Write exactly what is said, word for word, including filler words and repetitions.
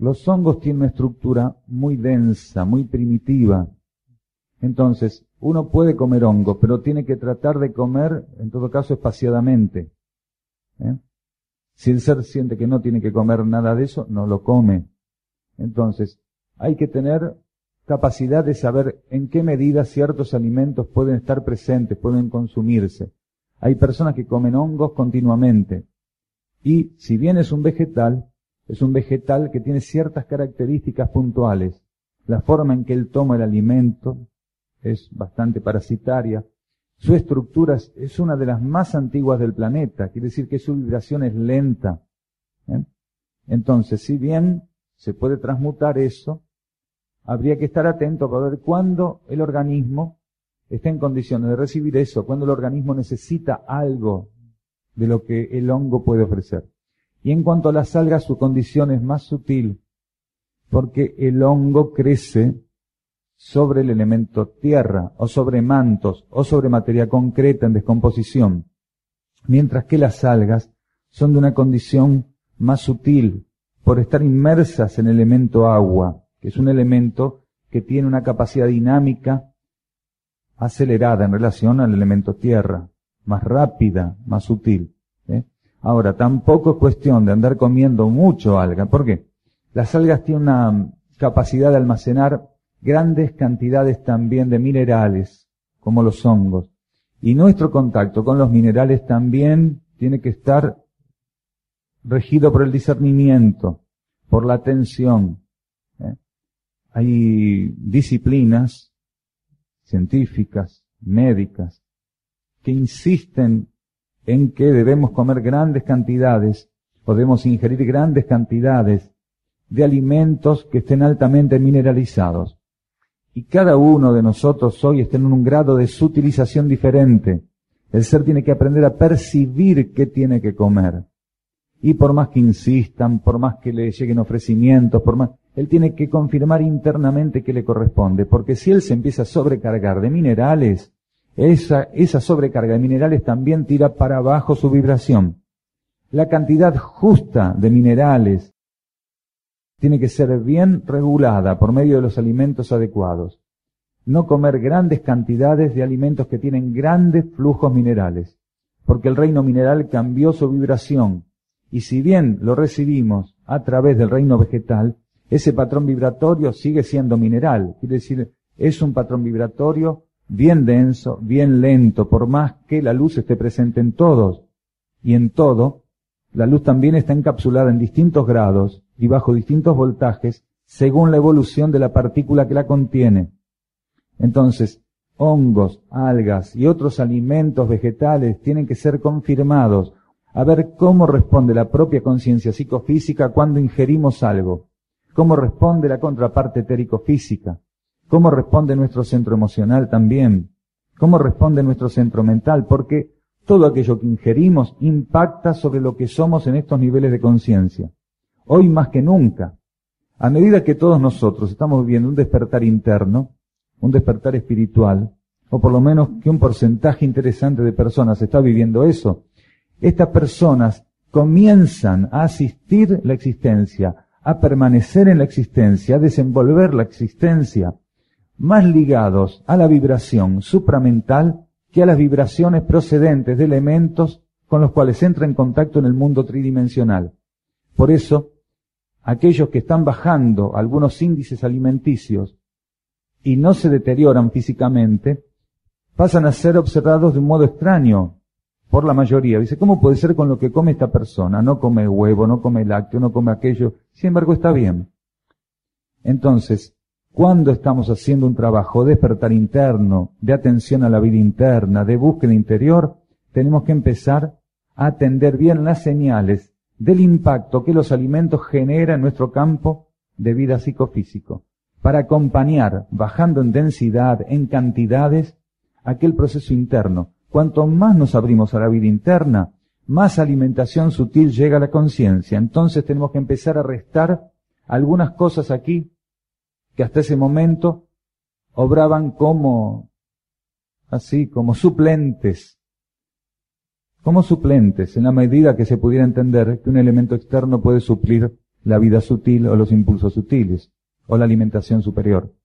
Los hongos tienen una estructura muy densa, muy primitiva. Entonces, uno puede comer hongo, pero tiene que tratar de comer, en todo caso, espaciadamente. ¿Eh? Si el ser siente que no tiene que comer nada de eso, no lo come. Entonces, hay que tener capacidad de saber en qué medida ciertos alimentos pueden estar presentes, pueden consumirse. Hay personas que comen hongos continuamente. Y si bien es un vegetal, es un vegetal que tiene ciertas características puntuales. La forma en que él toma el alimento es bastante parasitaria. Su estructura es una de las más antiguas del planeta, quiere decir que su vibración es lenta. ¿Eh? Entonces, si bien se puede transmutar eso, habría que estar atento para ver cuándo el organismo está en condiciones de recibir eso, cuándo el organismo necesita algo de lo que el hongo puede ofrecer. Y en cuanto a las algas, su condición es más sutil, porque el hongo crece sobre el elemento tierra, o sobre mantos, o sobre materia concreta en descomposición, mientras que las algas son de una condición más sutil, por estar inmersas en el elemento agua, que es un elemento que tiene una capacidad dinámica acelerada en relación al elemento tierra, más rápida, más sutil. ¿eh? Ahora, tampoco es cuestión de andar comiendo mucho alga. ¿Por qué? Las algas tienen una capacidad de almacenar grandes cantidades también de minerales, como los hongos. Y nuestro contacto con los minerales también tiene que estar regido por el discernimiento, por la atención. ¿eh? Hay disciplinas científicas, médicas, que insisten en que debemos comer grandes cantidades, o debemos ingerir grandes cantidades de alimentos que estén altamente mineralizados. Y cada uno de nosotros hoy está en un grado de sutilización diferente. El ser tiene que aprender a percibir qué tiene que comer. Y por más que insistan, por más que le lleguen ofrecimientos, por más, él tiene que confirmar internamente qué le corresponde. Porque si él se empieza a sobrecargar de minerales, esa, esa sobrecarga de minerales también tira para abajo su vibración. La cantidad justa de minerales tiene que ser bien regulada por medio de los alimentos adecuados. No comer grandes cantidades de alimentos que tienen grandes flujos minerales, porque el reino mineral cambió su vibración. Y si bien lo recibimos a través del reino vegetal, ese patrón vibratorio sigue siendo mineral. Quiere decir, es un patrón vibratorio bien denso, bien lento, por más que la luz esté presente en todos. Y en todo, la luz también está encapsulada en distintos grados y bajo distintos voltajes, según la evolución de la partícula que la contiene. Entonces, hongos, algas y otros alimentos vegetales tienen que ser confirmados a ver cómo responde la propia conciencia psicofísica cuando ingerimos algo, cómo responde la contraparte etérico-física, cómo responde nuestro centro emocional también, cómo responde nuestro centro mental, porque todo aquello que ingerimos impacta sobre lo que somos en estos niveles de conciencia. Hoy más que nunca, a medida que todos nosotros estamos viviendo un despertar interno, un despertar espiritual, o por lo menos que un porcentaje interesante de personas está viviendo eso, estas personas comienzan a asistir la existencia, a permanecer en la existencia, a desenvolver la existencia, más ligados a la vibración supramental que a las vibraciones procedentes de elementos con los cuales entra en contacto en el mundo tridimensional. Por eso, aquellos que están bajando algunos índices alimenticios y no se deterioran físicamente, pasan a ser observados de un modo extraño por la mayoría. Dice, ¿cómo puede ser con lo que come esta persona? No come huevo, no come lácteo, no come aquello. Sin embargo, está bien. Entonces, cuando estamos haciendo un trabajo de despertar interno, de atención a la vida interna, de búsqueda interior, tenemos que empezar a atender bien las señales del impacto que los alimentos generan en nuestro campo de vida psicofísico, para acompañar, bajando en densidad, en cantidades, aquel proceso interno. Cuanto más nos abrimos a la vida interna, más alimentación sutil llega a la conciencia. Entonces tenemos que empezar a restar algunas cosas aquí que hasta ese momento obraban como, así, como suplentes. Como suplentes, en la medida que se pudiera entender que un elemento externo puede suplir la vida sutil o los impulsos sutiles, o la alimentación superior.